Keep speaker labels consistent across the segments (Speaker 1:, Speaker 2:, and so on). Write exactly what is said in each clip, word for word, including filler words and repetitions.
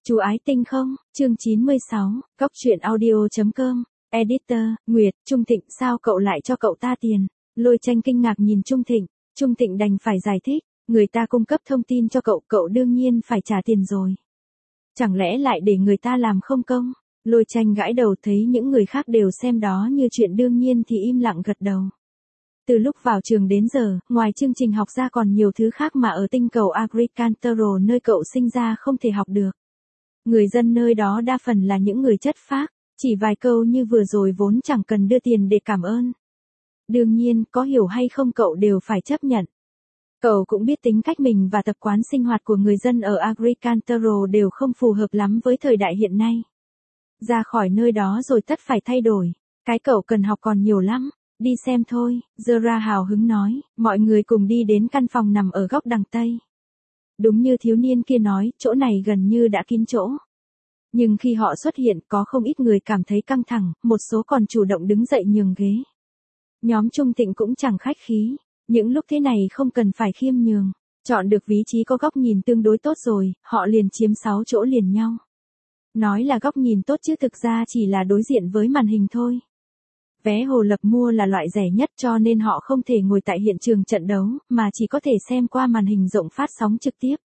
Speaker 1: Chú ái tinh không, chương chín mươi sáu, góc truyện audio.com, editor, Nguyệt, Trung Thịnh sao cậu lại cho cậu ta tiền? Lôi Tranh kinh ngạc nhìn Trung Thịnh, Trung Thịnh đành phải giải thích, người ta cung cấp thông tin cho cậu, cậu đương nhiên phải trả tiền rồi. Chẳng lẽ lại để người ta làm không công? Lôi Tranh gãi đầu thấy những người khác đều xem đó như chuyện đương nhiên thì im lặng gật đầu. Từ lúc vào trường đến giờ, ngoài chương trình học ra còn nhiều thứ khác mà ở tinh cầu Agricultural nơi cậu sinh ra không thể học được. Người dân nơi đó đa phần là những người chất phác, chỉ vài câu như vừa rồi vốn chẳng cần đưa tiền để cảm ơn. Đương nhiên, có hiểu hay không cậu đều phải chấp nhận. Cậu cũng biết tính cách mình và tập quán sinh hoạt của người dân ở Agricultural đều không phù hợp lắm với thời đại hiện nay. Ra khỏi nơi đó rồi tất phải thay đổi, cái cậu cần học còn nhiều lắm. Đi xem thôi, Zora hào hứng nói, mọi người cùng đi đến căn phòng nằm ở góc đằng Tây. Đúng như thiếu niên kia nói, chỗ này gần như đã kín chỗ. Nhưng khi họ xuất hiện có không ít người cảm thấy căng thẳng, một số còn chủ động đứng dậy nhường ghế. Nhóm Trung Thịnh cũng chẳng khách khí, những lúc thế này không cần phải khiêm nhường, chọn được vị trí có góc nhìn tương đối tốt rồi, họ liền chiếm sáu chỗ liền nhau. Nói là góc nhìn tốt chứ thực ra chỉ là đối diện với màn hình thôi. Vé Hồ Lập mua là loại rẻ nhất cho nên họ không thể ngồi tại hiện trường trận đấu, mà chỉ có thể xem qua màn hình rộng phát sóng trực tiếp.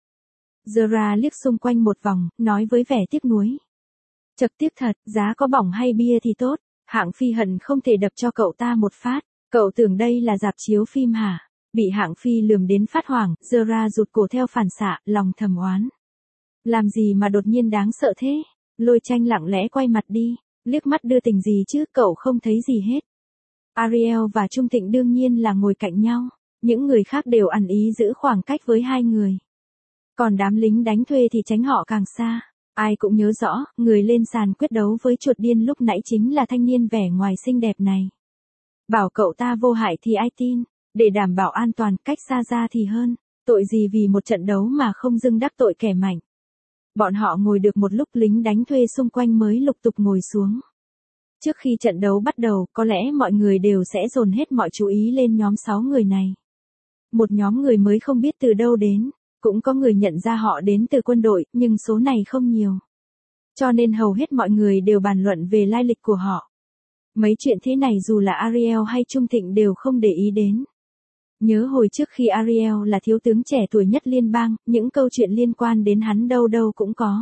Speaker 1: Zora liếc xung quanh một vòng, nói với vẻ tiếc nuối. Trực tiếp thật, giá có bỏng hay bia thì tốt, Hạng Phi hận không thể đập cho cậu ta một phát, cậu tưởng đây là rạp chiếu phim hả? Bị Hạng Phi lườm đến phát hoảng, Zora rụt cổ theo phản xạ, lòng thầm oán. Làm gì mà đột nhiên đáng sợ thế? Lôi Tranh lặng lẽ quay mặt đi. Liếc mắt đưa tình gì chứ, cậu không thấy gì hết. Ariel và Trung Thịnh đương nhiên là ngồi cạnh nhau, những người khác đều ẩn ý giữ khoảng cách với hai người. Còn đám lính đánh thuê thì tránh họ càng xa. Ai cũng nhớ rõ, người lên sàn quyết đấu với chuột điên lúc nãy chính là thanh niên vẻ ngoài xinh đẹp này. Bảo cậu ta vô hại thì ai tin, để đảm bảo an toàn cách xa ra thì hơn, tội gì vì một trận đấu mà không dưng đắc tội kẻ mạnh. Bọn họ ngồi được một lúc lính đánh thuê xung quanh mới lục tục ngồi xuống. Trước khi trận đấu bắt đầu, có lẽ mọi người đều sẽ dồn hết mọi chú ý lên nhóm sáu người này. Một nhóm người mới không biết từ đâu đến, cũng có người nhận ra họ đến từ quân đội, nhưng số này không nhiều. Cho nên hầu hết mọi người đều bàn luận về lai lịch của họ. Mấy chuyện thế này dù là Ariel hay Trung Thịnh đều không để ý đến. Nhớ hồi trước khi Ariel là thiếu tướng trẻ tuổi nhất liên bang, những câu chuyện liên quan đến hắn đâu đâu cũng có.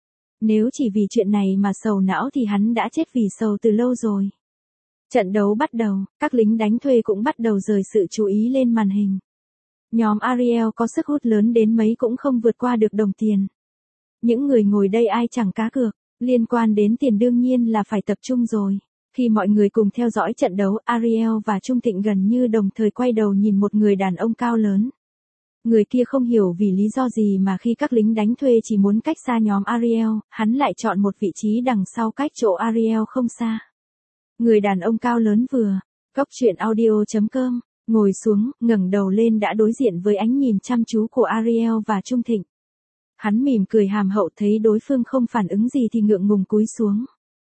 Speaker 1: Nếu chỉ vì chuyện này mà sầu não thì hắn đã chết vì sầu từ lâu rồi. Trận đấu bắt đầu, các lính đánh thuê cũng bắt đầu rời sự chú ý lên màn hình. Nhóm Ariel có sức hút lớn đến mấy cũng không vượt qua được đồng tiền. Những người ngồi đây ai chẳng cá cược, liên quan đến tiền đương nhiên là phải tập trung rồi. Khi mọi người cùng theo dõi trận đấu, Ariel và Trung Thịnh gần như đồng thời quay đầu nhìn một người đàn ông cao lớn. Người kia không hiểu vì lý do gì mà khi các lính đánh thuê chỉ muốn cách xa nhóm Ariel, hắn lại chọn một vị trí đằng sau cách chỗ Ariel không xa. Người đàn ông cao lớn vừa, góc truyện audio.com, ngồi xuống, ngẩng đầu lên đã đối diện với ánh nhìn chăm chú của Ariel và Trung Thịnh. Hắn mỉm cười hàm hậu thấy đối phương không phản ứng gì thì ngượng ngùng cúi xuống.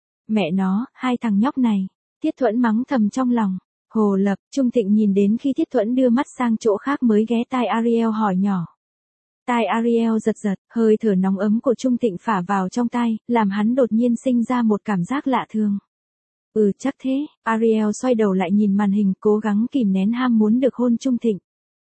Speaker 1: Mẹ nó, hai thằng nhóc này, Thiết Thuẫn mắng thầm trong lòng. Hồ Lập, Trung Thịnh nhìn đến khi Thiết Thuẫn đưa mắt sang chỗ khác mới ghé tai Ariel hỏi nhỏ. Tai Ariel giật giật, hơi thở nóng ấm của Trung Thịnh phả vào trong tai, làm hắn đột nhiên sinh ra một cảm giác lạ thường. Ừ chắc thế, Ariel xoay đầu lại nhìn màn hình cố gắng kìm nén ham muốn được hôn Trung Thịnh.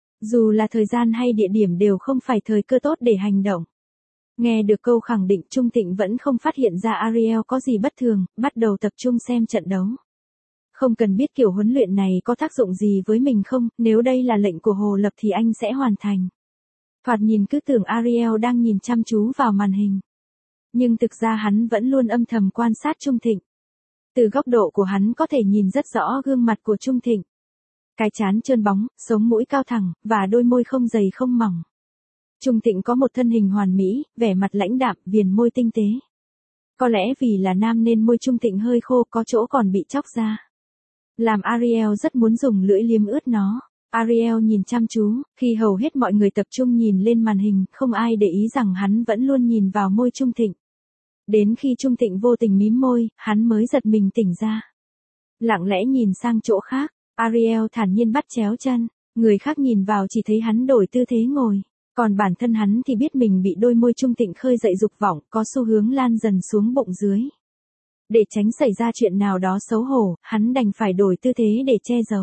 Speaker 1: Dù là thời gian hay địa điểm đều không phải thời cơ tốt để hành động. Nghe được câu khẳng định Trung Thịnh vẫn không phát hiện ra Ariel có gì bất thường, bắt đầu tập trung xem trận đấu. Không cần biết kiểu huấn luyện này có tác dụng gì với mình không, nếu đây là lệnh của Hồ Lập thì anh sẽ hoàn thành. Thoạt nhìn cứ tưởng Ariel đang nhìn chăm chú vào màn hình. Nhưng thực ra hắn vẫn luôn âm thầm quan sát Trung Thịnh. Từ góc độ của hắn có thể nhìn rất rõ gương mặt của Trung Thịnh. Cái trán trơn bóng, sống mũi cao thẳng, và đôi môi không dày không mỏng. Trung Thịnh có một thân hình hoàn mỹ, vẻ mặt lãnh đạm, viền môi tinh tế. Có lẽ vì là nam nên môi Trung Thịnh hơi khô, có chỗ còn bị chóc ra. Làm Ariel rất muốn dùng lưỡi liếm ướt nó. Ariel nhìn chăm chú, khi hầu hết mọi người tập trung nhìn lên màn hình, không ai để ý rằng hắn vẫn luôn nhìn vào môi Trung Thịnh. Đến khi Trung Thịnh vô tình mím môi, hắn mới giật mình tỉnh ra. Lặng lẽ nhìn sang chỗ khác, Ariel thản nhiên bắt chéo chân, người khác nhìn vào chỉ thấy hắn đổi tư thế ngồi. Còn bản thân hắn thì biết mình bị đôi môi Trung Tịnh khơi dậy dục vọng, có xu hướng lan dần xuống bụng dưới. Để tránh xảy ra chuyện nào đó xấu hổ, hắn đành phải đổi tư thế để che giấu.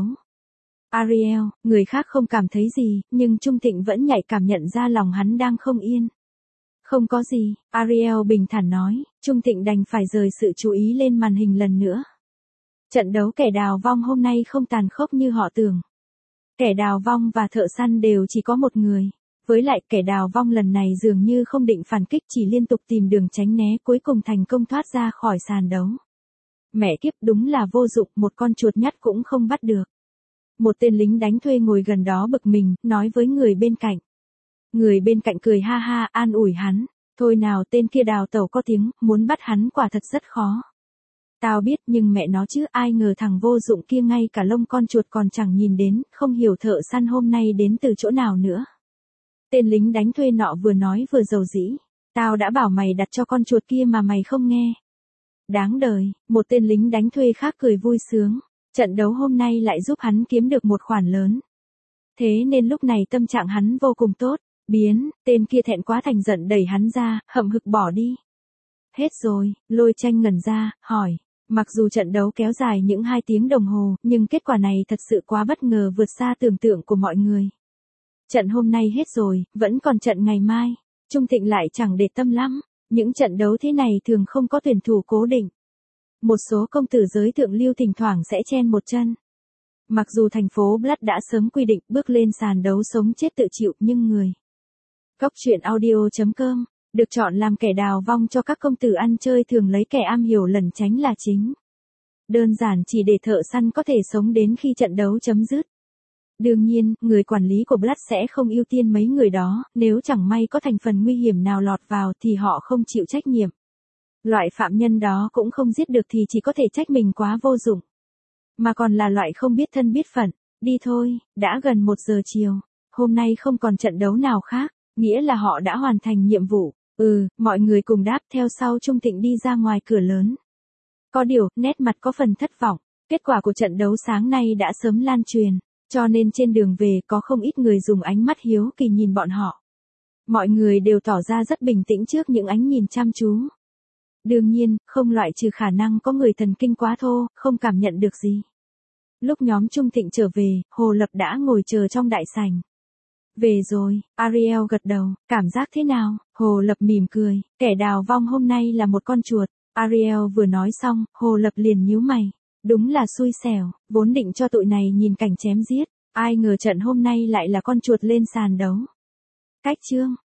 Speaker 1: Ariel, người khác không cảm thấy gì, nhưng Trung Tịnh vẫn nhạy cảm nhận ra lòng hắn đang không yên. Không có gì, Ariel bình thản nói, Trung Tịnh đành phải rời sự chú ý lên màn hình lần nữa. Trận đấu kẻ đào vong hôm nay không tàn khốc như họ tưởng. Kẻ đào vong và thợ săn đều chỉ có một người. Với lại kẻ đào vong lần này dường như không định phản kích, chỉ liên tục tìm đường tránh né, cuối cùng thành công thoát ra khỏi sàn đấu. Mẹ kiếp, đúng là vô dụng, một con chuột nhắt cũng không bắt được. Một tên lính đánh thuê ngồi gần đó bực mình, nói với người bên cạnh. Người bên cạnh cười ha ha, an ủi hắn. Thôi nào, tên kia đào tẩu có tiếng, muốn bắt hắn quả thật rất khó. Tao biết, nhưng mẹ nó chứ, ai ngờ thằng vô dụng kia ngay cả lông con chuột còn chẳng nhìn đến, không hiểu thợ săn hôm nay đến từ chỗ nào nữa. Tên lính đánh thuê nọ vừa nói vừa dầu dĩ. Tao đã bảo mày đặt cho con chuột kia mà mày không nghe. Đáng đời, một tên lính đánh thuê khác cười vui sướng. Trận đấu hôm nay lại giúp hắn kiếm được một khoản lớn. Thế nên lúc này tâm trạng hắn vô cùng tốt. Biến, tên kia thẹn quá thành giận đẩy hắn ra, hậm hực bỏ đi. Hết rồi, Lôi Tranh ngẩn ra, hỏi. Mặc dù trận đấu kéo dài những hai tiếng đồng hồ, nhưng kết quả này thật sự quá bất ngờ, vượt xa tưởng tượng của mọi người. Trận hôm nay hết rồi, vẫn còn trận ngày mai. Trung Tịnh lại chẳng để tâm lắm. Những trận đấu thế này thường không có tuyển thủ cố định. Một số công tử giới thượng lưu thỉnh thoảng sẽ chen một chân. Mặc dù thành phố Blood đã sớm quy định bước lên sàn đấu sống chết tự chịu, nhưng người Góc truyện audio chấm com được chọn làm kẻ đào vong cho các công tử ăn chơi thường lấy kẻ am hiểu lẩn tránh là chính. Đơn giản chỉ để thợ săn có thể sống đến khi trận đấu chấm dứt. Đương nhiên, người quản lý của Blood sẽ không ưu tiên mấy người đó, nếu chẳng may có thành phần nguy hiểm nào lọt vào thì họ không chịu trách nhiệm. Loại phạm nhân đó cũng không giết được thì chỉ có thể trách mình quá vô dụng. Mà còn là loại không biết thân biết phận. Đi thôi, đã gần một giờ chiều. Hôm nay không còn trận đấu nào khác, nghĩa là họ đã hoàn thành nhiệm vụ. Ừ, mọi người cùng đáp theo sau Trung Tịnh đi ra ngoài cửa lớn. Có điều, nét mặt có phần thất vọng. Kết quả của trận đấu sáng nay đã sớm lan truyền. Cho nên trên đường về có không ít người dùng ánh mắt hiếu kỳ nhìn bọn họ. Mọi người đều tỏ ra rất bình tĩnh trước những ánh nhìn chăm chú. Đương nhiên, không loại trừ khả năng có người thần kinh quá thô, không cảm nhận được gì. Lúc nhóm Trung Tịnh trở về, Hồ Lập đã ngồi chờ trong đại sảnh. Về rồi, Ariel gật đầu, cảm giác thế nào? Hồ Lập mỉm cười, kẻ đào vong hôm nay là một con chuột. Ariel vừa nói xong, Hồ Lập liền nhíu mày. Đúng là xui xẻo, vốn định cho tụi này nhìn cảnh chém giết. Ai ngờ trận hôm nay lại là con chuột lên sàn đấu. Cách chương